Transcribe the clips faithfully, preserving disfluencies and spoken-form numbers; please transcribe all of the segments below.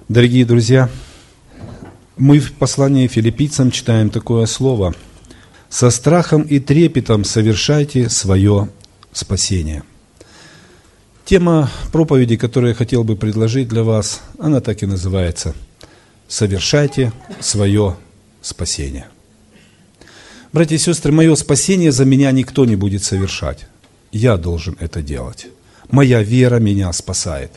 Дорогие друзья, мы в послании Филиппийцам читаем такое слово: «Со страхом и трепетом совершайте свое спасение». Тема проповеди, которую я хотел бы предложить для вас, она так и называется: «Совершайте свое спасение». Братья и сестры, мое спасение за меня никто не будет совершать. Я должен это делать. Моя вера меня спасает.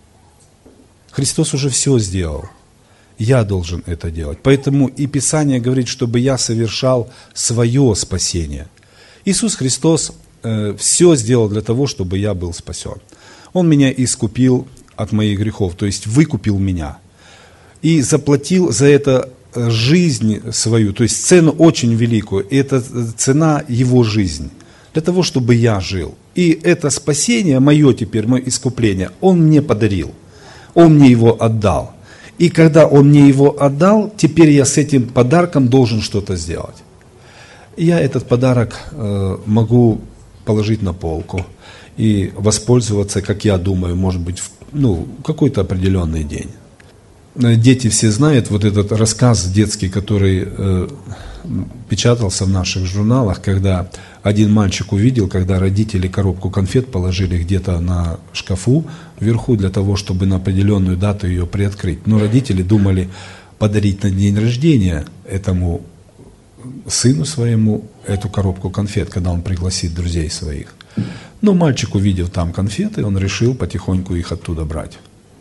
Христос уже все сделал. Я должен это делать. Поэтому и Писание говорит, чтобы я совершал свое спасение. Иисус Христос э, все сделал для того, чтобы я был спасен. Он меня искупил от моих грехов, то есть выкупил меня. И заплатил за это жизнь свою, то есть цену очень великую. И это цена Его жизни, для того, чтобы я жил. И это спасение мое теперь, мое искупление, Он мне подарил. Он мне его отдал. И когда Он мне его отдал, теперь я с этим подарком должен что-то сделать. Я этот подарок э, могу положить на полку и воспользоваться, как я думаю, может быть, в ну, какой-то определенный день. Дети все знают вот этот рассказ детский, который э, печатался в наших журналах, когда один мальчик увидел, когда родители коробку конфет положили где-то на шкафу вверху для того, чтобы на определенную дату ее приоткрыть. Но родители думали подарить на день рождения этому сыну своему эту коробку конфет, когда он пригласит друзей своих. Но мальчик, увидев там конфеты, он решил потихоньку их оттуда брать.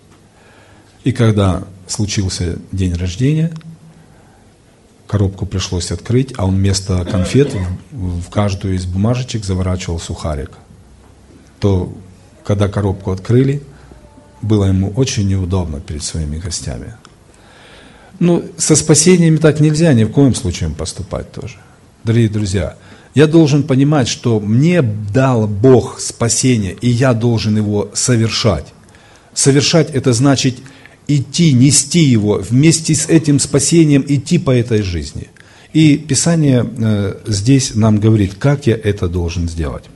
И когда случился день рождения, коробку пришлось открыть, а он вместо конфет в каждую из бумажечек заворачивал сухарик. То, когда коробку открыли, было ему очень неудобно перед своими гостями. Ну, со спасениями так нельзя ни в коем случае поступать тоже. Дорогие друзья, я должен понимать, что мне дал Бог спасение, и я должен его совершать. Совершать – это значит идти, нести его, вместе с этим спасением идти по этой жизни. И Писание э, здесь нам говорит, как я это должен сделать.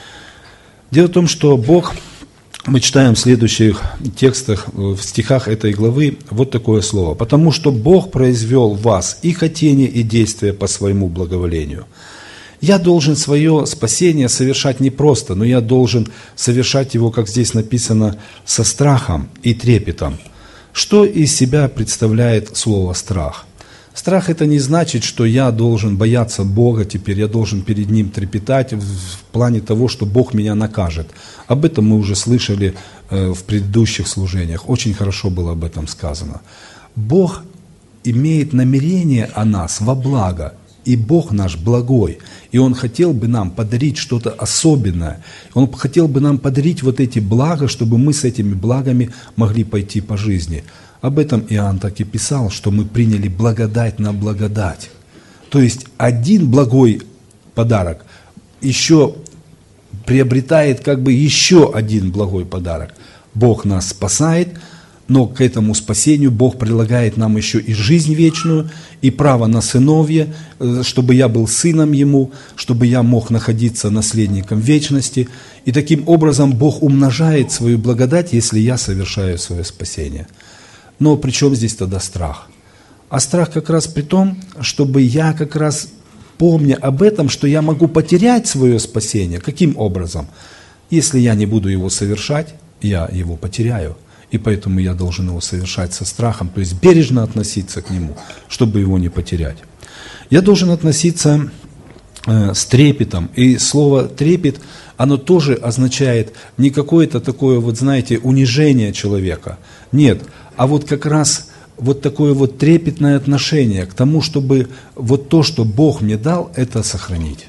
Дело в том, что Бог, мы читаем в следующих текстах, в стихах этой главы, вот такое слово: «Потому что Бог произвел в вас и хотение, и действие по своему благоволению». Я должен свое спасение совершать не просто, но я должен совершать его, как здесь написано, со страхом и трепетом. Что из себя представляет слово «страх»? Страх – это не значит, что я должен бояться Бога теперь, я должен перед Ним трепетать в плане того, что Бог меня накажет. Об этом мы уже слышали в предыдущих служениях, очень хорошо было об этом сказано. Бог имеет намерение о нас во благо, и Бог наш благой, и Он хотел бы нам подарить что-то особенное. Он хотел бы нам подарить вот эти блага, чтобы мы с этими благами могли пойти по жизни. Об этом Иоанн так и писал, что мы приняли благодать на благодать. То есть один благой подарок еще приобретает как бы еще один благой подарок. Бог нас спасает, но к этому спасению Бог предлагает нам еще и жизнь вечную, и право на сыновье, чтобы я был сыном Ему, чтобы я мог находиться наследником вечности. И таким образом Бог умножает свою благодать, если я совершаю свое спасение. Но при чем здесь тогда страх? А страх как раз при том, чтобы я как раз, помня об этом, что я могу потерять свое спасение. Каким образом? Если я не буду его совершать, я его потеряю. И поэтому я должен его совершать со страхом, то есть бережно относиться к нему, чтобы его не потерять. Я должен относиться э, с трепетом. И слово «трепет», оно тоже означает не какое-то такое, вот знаете, унижение человека. Нет, а вот как раз вот такое вот трепетное отношение к тому, чтобы вот то, что Бог мне дал, это сохранить.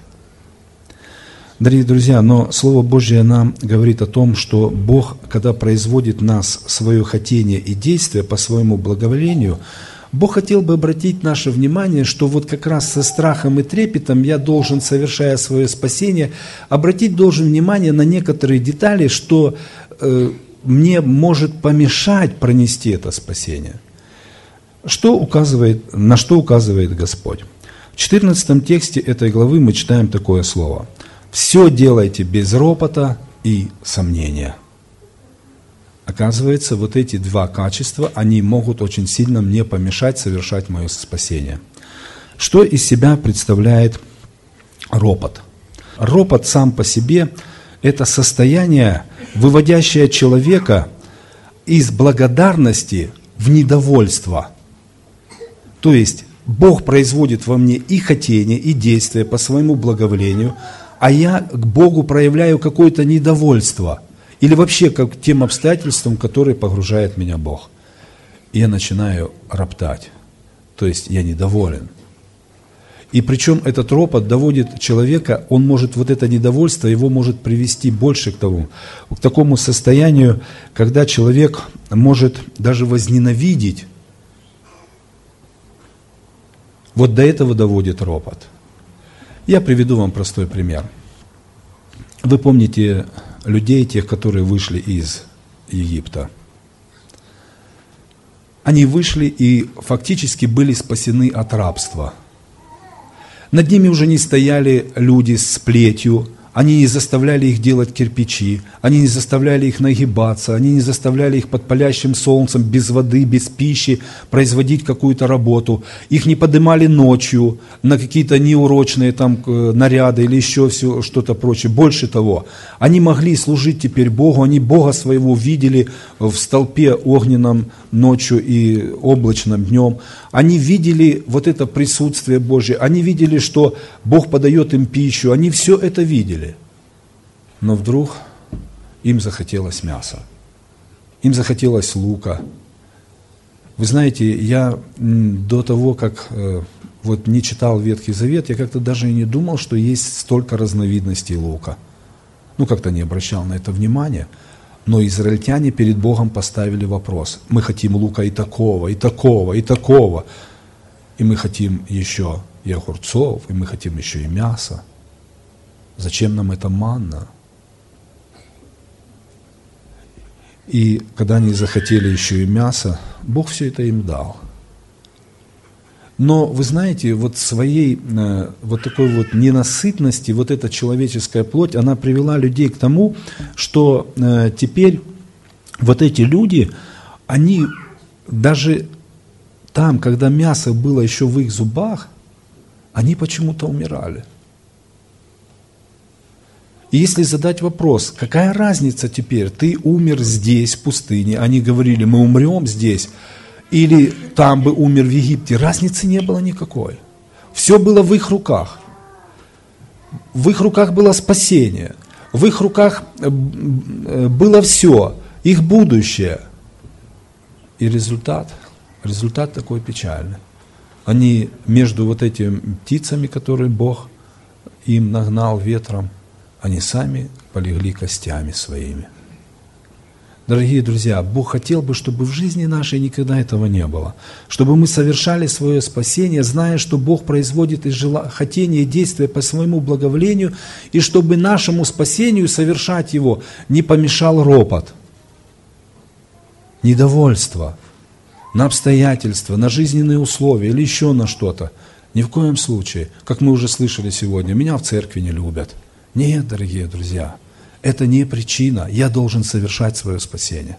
Дорогие друзья, но Слово Божье нам говорит о том, что Бог, когда производит в нас свое хотение и действие по своему благоволению, Бог хотел бы обратить наше внимание, что вот как раз со страхом и трепетом я должен, совершая свое спасение, обратить должен внимание на некоторые детали, что э, мне может помешать пронести это спасение. Что указывает, на что указывает Господь? В четырнадцатом тексте этой главы мы читаем такое слово: «Все делайте без ропота и сомнения». Оказывается, вот эти два качества, они могут очень сильно мне помешать совершать мое спасение. Что из себя представляет ропот? Ропот сам по себе – это состояние, выводящее человека из благодарности в недовольство. То есть Бог производит во мне и хотение, и действие по своему благоволению, а я к Богу проявляю какое-то недовольство или вообще как к тем обстоятельствам, в которые погружает меня Бог. И я начинаю роптать, то есть я недоволен. И причем этот ропот доводит человека, он может, вот это недовольство, его может привести больше к тому, к такому состоянию, когда человек может даже возненавидеть. Вот до этого доводит ропот. Я приведу вам простой пример. Вы помните людей, тех, которые вышли из Египта. Они вышли и фактически были спасены от рабства. Над ними уже не стояли люди с плетью, они не заставляли их делать кирпичи, они не заставляли их нагибаться, они не заставляли их под палящим солнцем, без воды, без пищи производить какую-то работу. Их не поднимали ночью на какие-то неурочные там наряды или еще все, что-то прочее. Больше того, они могли служить теперь Богу, они Бога своего видели в столпе огненном ночью и облачном днем. Они видели вот это присутствие Божье, они видели, что Бог подает им пищу, они все это видели. Но вдруг им захотелось мяса, им захотелось лука. Вы знаете, я до того, как э, вот не читал Ветхий Завет, я как-то даже и не думал, что есть столько разновидностей лука. Ну, как-то не обращал на это внимания. Но израильтяне перед Богом поставили вопрос. Мы хотим лука и такого, и такого, и такого. И мы хотим еще и огурцов, и мы хотим еще и мяса. Зачем нам эта манна? И когда они захотели еще и мясо, Бог все это им дал. Но вы знаете, вот своей э, вот такой вот ненасытности, вот эта человеческая плоть, она привела людей к тому, что э, теперь вот эти люди, они даже там, когда мясо было еще в их зубах, они почему-то умирали. И если задать вопрос, какая разница теперь, ты умер здесь, в пустыне, они говорили, мы умрем здесь, или там бы умер в Египте, разницы не было никакой. Все было в их руках. В их руках было спасение, в их руках было все, их будущее. И результат, результат такой печальный. Они между вот этими птицами, которые Бог им нагнал ветром, они сами полегли костями своими. Дорогие друзья, Бог хотел бы, чтобы в жизни нашей никогда этого не было. Чтобы мы совершали свое спасение, зная, что Бог производит из жела... хотения и действия по своему благоволению, и чтобы нашему спасению совершать его не помешал ропот, недовольство на обстоятельства, на жизненные условия или еще на что-то. Ни в коем случае, как мы уже слышали сегодня, меня в церкви не любят. Нет, дорогие друзья, это не причина. Я должен совершать свое спасение.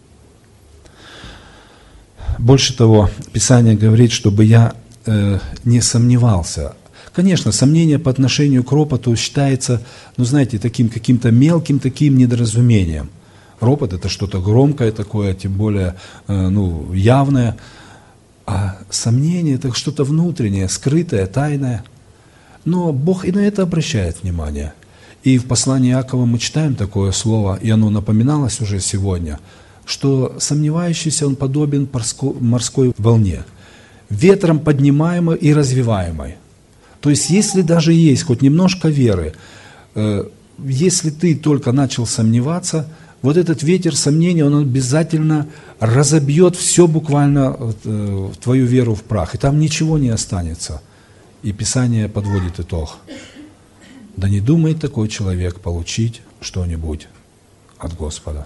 Больше того, Писание говорит, чтобы я э, не сомневался. Конечно, сомнение по отношению к ропоту считается, ну знаете, таким каким-то мелким таким недоразумением. Ропот – это что-то громкое такое, тем более э, ну, явное. А сомнение – это что-то внутреннее, скрытое, тайное. Но Бог и на это обращает внимание. И в послании Иакова мы читаем такое слово, и оно напоминалось уже сегодня, что сомневающийся он подобен морской волне, ветром поднимаемой и развиваемой. То есть, если даже есть хоть немножко веры, э, если ты только начал сомневаться, вот этот ветер сомнения, он обязательно разобьет все буквально э, твою веру в прах, и там ничего не останется. И Писание подводит итог. Да не думает такой человек получить что-нибудь от Господа.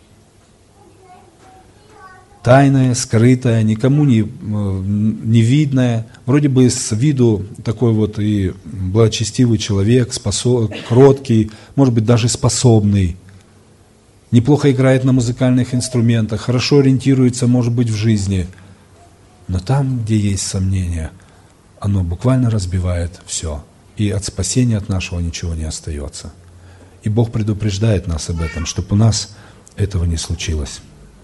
Тайное, скрытое, никому не, не видное, вроде бы с виду такой вот и благочестивый человек, способ, кроткий, может быть даже способный. неплохо играет на музыкальных инструментах, хорошо ориентируется, может быть, в жизни. Но там, где есть сомнения, оно буквально разбивает все. И от спасения от нашего ничего не остается. И Бог предупреждает нас об этом, чтобы у нас этого не случилось.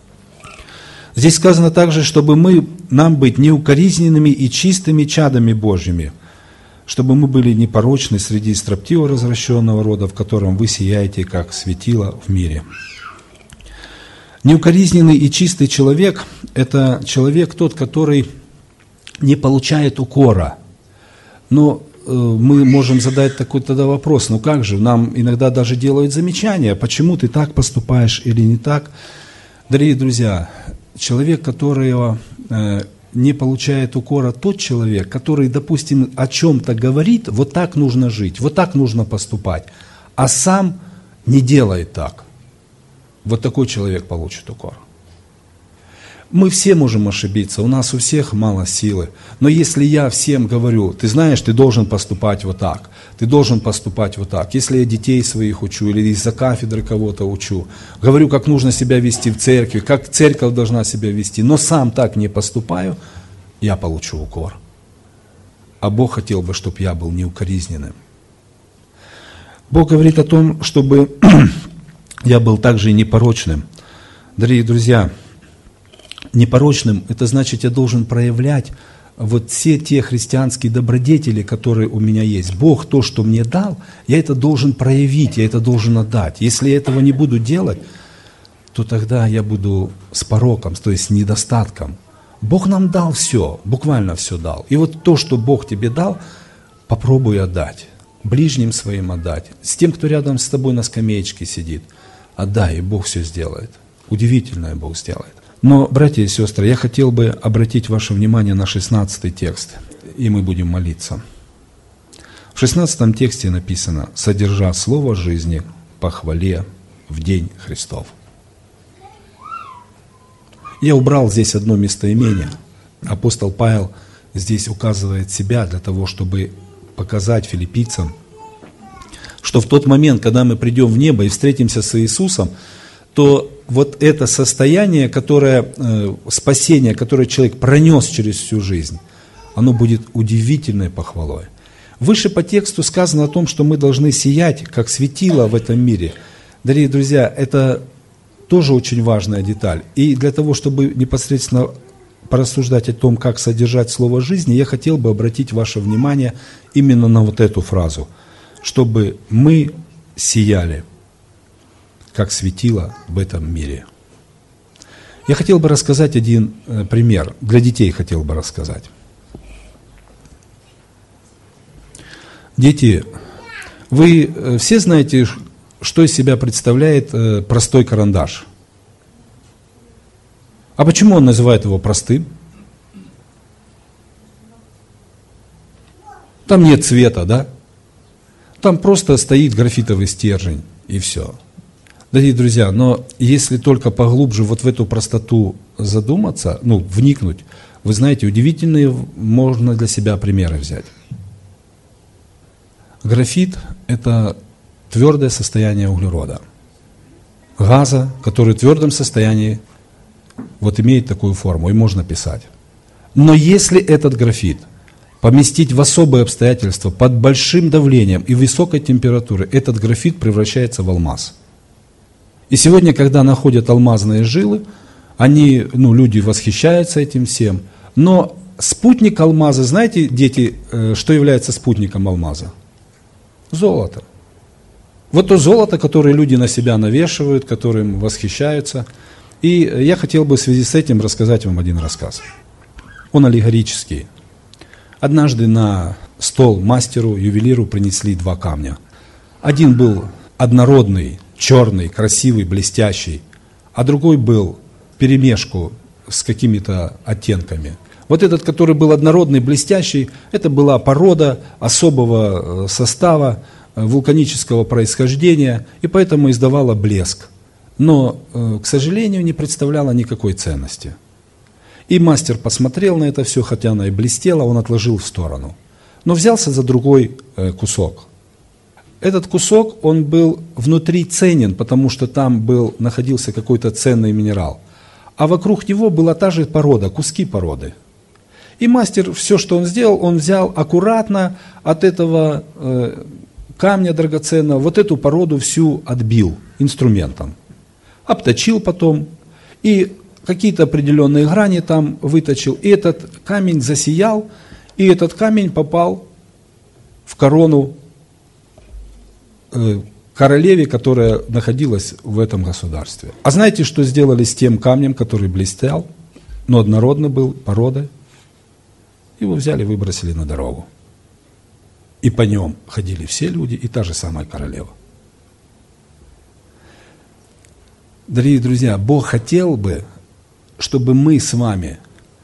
Здесь сказано также, чтобы мы, нам быть неукоризненными и чистыми чадами Божьими, чтобы мы были непорочны среди строптиво развращенного рода, в котором вы сияете, как светило в мире. Неукоризненный и чистый человек – это человек тот, который не получает укора. Но э, мы можем задать такой тогда вопрос, ну как же, нам иногда даже делают замечания, почему ты так поступаешь или не так. Дорогие друзья, человек, которого э, не получает укора, тот человек, который, допустим, о чем-то говорит, вот так нужно жить, вот так нужно поступать, а сам не делает так. Вот такой человек получит укор. Мы все можем ошибиться, у нас у всех мало силы. Но если я всем говорю, ты знаешь, ты должен поступать вот так, ты должен поступать вот так. Если я детей своих учу или из-за кафедры кого-то учу, говорю, как нужно себя вести в церкви, как церковь должна себя вести, но сам так не поступаю, я получу укор. А Бог хотел бы, чтобы я был неукоризненным. Бог говорит о том, чтобы я был также и непорочным. Дорогие друзья, непорочным, это значит, я должен проявлять вот все те христианские добродетели, которые у меня есть. Бог то, что мне дал, я это должен проявить, я это должен отдать. Если я этого не буду делать, то тогда я буду с пороком, то есть с недостатком. Бог нам дал все, буквально все дал. И вот то, что Бог тебе дал, попробуй отдать. Ближним своим отдать. С тем, кто рядом с тобой на скамеечке сидит. Отдай, и Бог все сделает. Удивительное Бог сделает. Но, братья и сестры, я хотел бы обратить ваше внимание на шестнадцатый текст, и мы будем молиться. В шестнадцатом тексте написано: «Содержа слово жизни по хвале в день Христов». Я убрал здесь одно местоимение. Апостол Павел здесь указывает себя для того, чтобы показать филиппийцам, что в тот момент, когда мы придем в небо и встретимся с Иисусом, то вот это состояние, которое, э, спасение, которое человек пронес через всю жизнь, оно будет удивительной похвалой. Выше по тексту сказано о том, что мы должны сиять, как светило в этом мире. Дорогие друзья, это тоже очень важная деталь. И для того, чтобы непосредственно порассуждать о том, как содержать слово жизни, я хотел бы обратить ваше внимание именно на вот эту фразу, чтобы мы сияли, как светило в этом мире. Я хотел бы рассказать один э, пример, для детей хотел бы рассказать. Дети, вы э, все знаете, что из себя представляет э, простой карандаш? А почему он называет его простым? Там нет цвета, да? Там просто стоит графитовый стержень, и все. Дорогие друзья, но если только поглубже вот в эту простоту задуматься, ну, вникнуть, вы знаете, удивительные можно для себя примеры взять. Графит – это твердое состояние углерода, газа, который в твердом состоянии вот имеет такую форму, и можно писать. Но если этот графит поместить в особые обстоятельства, под большим давлением и высокой температурой, этот графит превращается в алмаз. И сегодня, когда находят алмазные жилы, они, ну, люди восхищаются этим всем. Но спутник алмаза, знаете, дети, что является спутником алмаза? Золото. Вот то золото, которое люди на себя навешивают, которым восхищаются. И я хотел бы в связи с этим рассказать вам один рассказ. Он аллегорический. Однажды на стол мастеру, ювелиру принесли два камня. Один был однородный, черный, красивый, блестящий, а другой был вперемешку с какими-то оттенками. Вот этот, который был однородный, блестящий, это была порода особого состава, вулканического происхождения, и поэтому издавала блеск. Но, к сожалению, не представляла никакой ценности. И мастер посмотрел на это все, хотя оно и блестело, он отложил в сторону. Но взялся за другой кусок. Этот кусок, он был внутри ценен, потому что там был, находился какой-то ценный минерал. А вокруг него была та же порода, куски породы. И мастер, все, что он сделал, он взял аккуратно от этого э, камня драгоценного, вот эту породу всю отбил инструментом. Обточил потом, и какие-то определенные грани там выточил. И этот камень засиял, и этот камень попал в корону э, королеве, которая находилась в этом государстве. А знаете, что сделали с тем камнем, который блестел, но однородно был породой? Его взяли и выбросили на дорогу. И по нем ходили все люди, и та же самая королева. Дорогие друзья, Бог хотел бы, чтобы мы с вами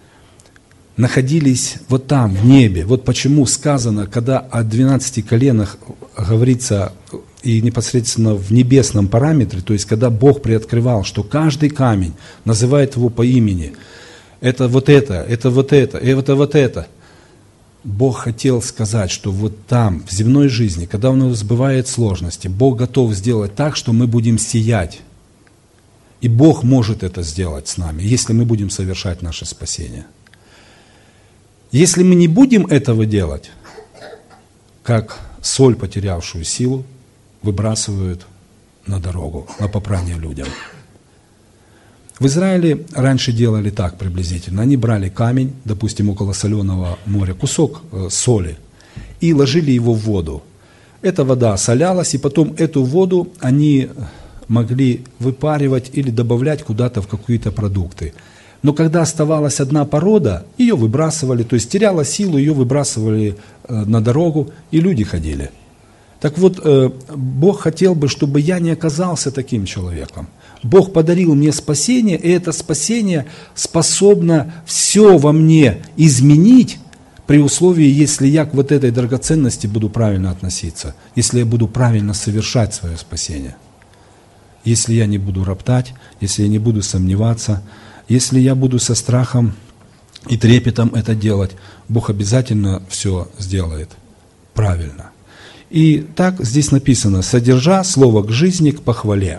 находились вот там, в небе. Вот почему сказано, когда о двенадцати коленах говорится и непосредственно в небесном параметре, то есть когда Бог приоткрывал, что каждый камень называет его по имени, это вот это, это вот это, это вот это. Бог хотел сказать, что вот там, в земной жизни, когда у нас бывают сложности, Бог готов сделать так, что мы будем сиять. И Бог может это сделать с нами, если мы будем совершать наше спасение. Если мы не будем этого делать, как соль, потерявшую силу, выбрасывают на дорогу, на попрание людям. В Израиле раньше делали так приблизительно. Они брали камень, допустим, около соленого моря, кусок э, соли, и ложили его в воду. Эта вода солялась, и потом эту воду они могли выпаривать или добавлять куда-то в какие-то продукты. Но когда оставалась одна порода, ее выбрасывали, то есть теряла силу, ее выбрасывали э, на дорогу, и люди ходили. Так вот, э, Бог хотел бы, чтобы я не оказался таким человеком. Бог подарил мне спасение, и это спасение способно все во мне изменить при условии, если я к вот этой драгоценности буду правильно относиться, если я буду правильно совершать свое спасение, если я не буду роптать, если я не буду сомневаться, если я буду со страхом и трепетом это делать, Бог обязательно все сделает правильно. И так здесь написано: «Содержа слово к жизни, к похвале».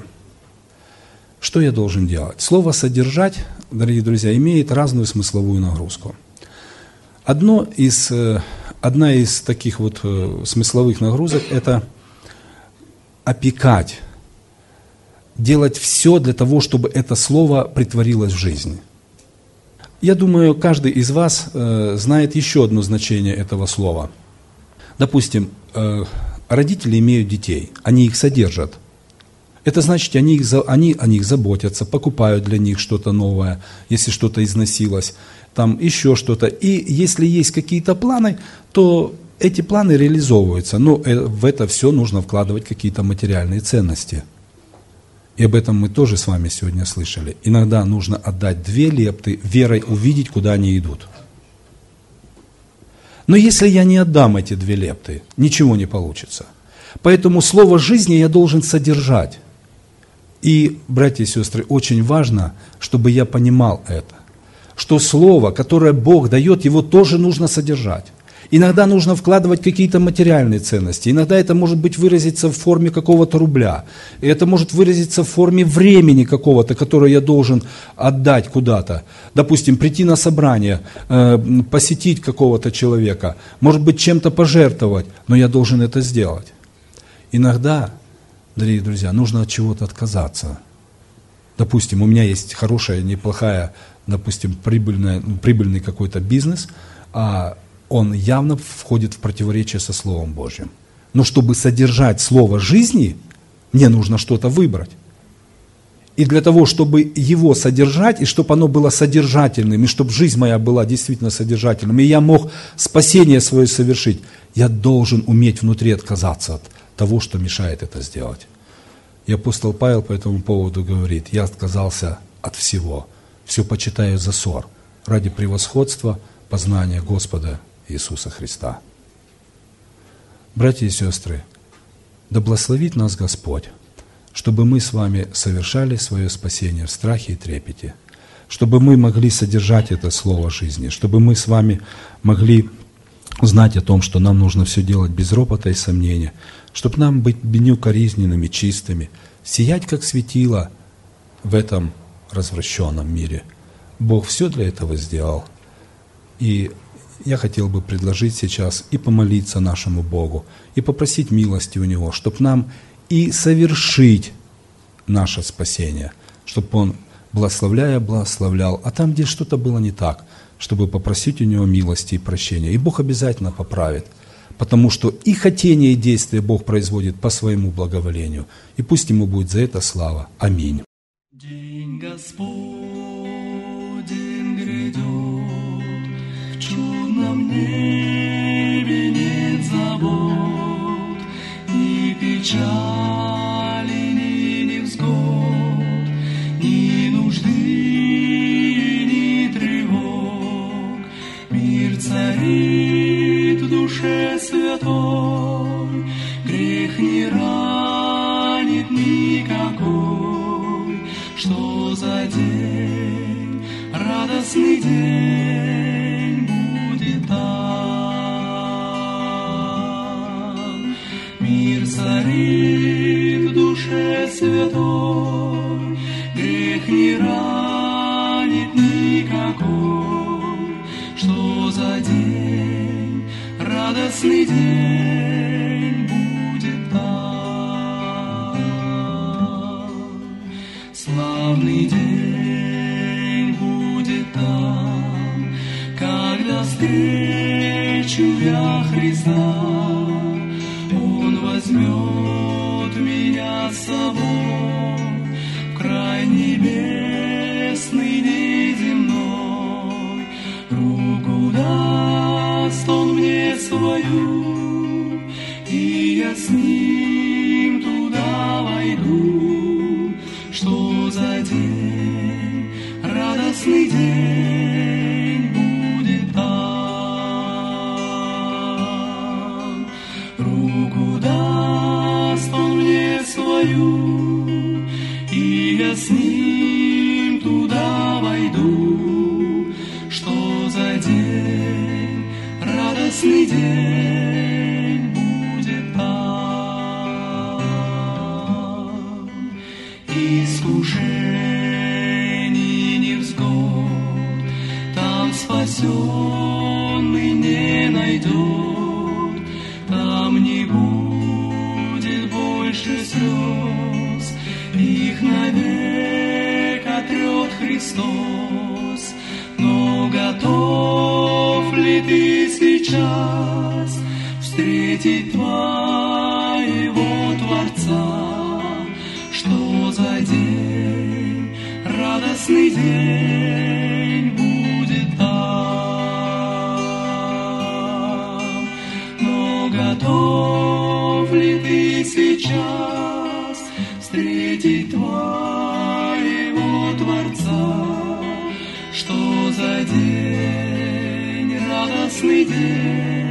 Что я должен делать? Слово «содержать», дорогие друзья, имеет разную смысловую нагрузку. Одно из, одна из таких вот смысловых нагрузок – это опекать, делать все для того, чтобы это слово притворилось в жизнь. Я думаю, каждый из вас знает еще одно значение этого слова. Допустим, родители имеют детей, они их содержат. Это значит, они, их, они о них заботятся, покупают для них что-то новое, если что-то износилось, там еще что-то. И если есть какие-то планы, то эти планы реализовываются. Но в это все нужно вкладывать какие-то материальные ценности. И об этом мы тоже с вами сегодня слышали. Иногда нужно отдать две лепты, верой увидеть, куда они идут. Но если я не отдам эти две лепты, ничего не получится. Поэтому слово жизни я должен содержать. И, братья и сестры, очень важно, чтобы я понимал это, что слово, которое Бог дает, его тоже нужно содержать. Иногда нужно вкладывать какие-то материальные ценности, иногда это может быть выразиться в форме какого-то рубля, и это может выразиться в форме времени какого-то, которое я должен отдать куда-то. Допустим, прийти на собрание, посетить какого-то человека, может быть, чем-то пожертвовать, но я должен это сделать. Иногда, дорогие друзья, нужно от чего-то отказаться. Допустим, у меня есть хорошая, неплохая, допустим, прибыльная, прибыльный какой-то бизнес, а он явно входит в противоречие со Словом Божьим. Но чтобы содержать Слово жизни, мне нужно что-то выбрать. И для того, чтобы его содержать, и чтобы оно было содержательным, и чтобы жизнь моя была действительно содержательным, и я мог спасение свое совершить, я должен уметь внутри отказаться от того, что мешает это сделать. И апостол Павел по этому поводу говорит: я отказался от всего, все почитаю за ссор, ради превосходства познания Господа Иисуса Христа. Братья и сестры, да благословит нас Господь, чтобы мы с вами совершали свое спасение в страхе и трепете, чтобы мы могли содержать это слово жизни, чтобы мы с вами могли знать о том, что нам нужно все делать без ропота и сомнения, чтобы нам быть неукоризненными, чистыми, сиять как светило в этом развращенном мире. Бог все для этого сделал. И я хотел бы предложить сейчас и помолиться нашему Богу, и попросить милости у Него, чтобы нам и совершить наше спасение, чтобы Он, благословляя, благословлял, а там, где что-то было не так, чтобы попросить у Него милости и прощения. И Бог обязательно поправит, потому что и хотение, и действие Бог производит по своему благоволению. И пусть Ему будет за это слава. Аминь. День Господень грядет, в чудном небе нет забот, ни печали, ни невзгод, ни нужды, ни тревог. Мир царит в душе святой, грех не ранит никакой. Что за день, радостный день будет там. Мир царит в душе святой, грех не ранит никакой. Что за день, радостный день будет там. Славный день будет там, когда встречу я Христа. Он возьмет меня с собой в край небесный, неземной. Руку даст Он мне свою, и я с Ним туда войду. Что за день, радостный день будет там. Руку даст Он мне свою, и я с Ним туда войду. Что за день, радостный день будет там. Искушений, невзгод, там спасенный не найдет, там не будет больше слез, их навек отрет Христос. Но готов ли ты сейчас встретить твоего Творца? Что за день, радостный день будет там. Но готов ли ты сейчас встретить твоего Творца? Что за день, радостный день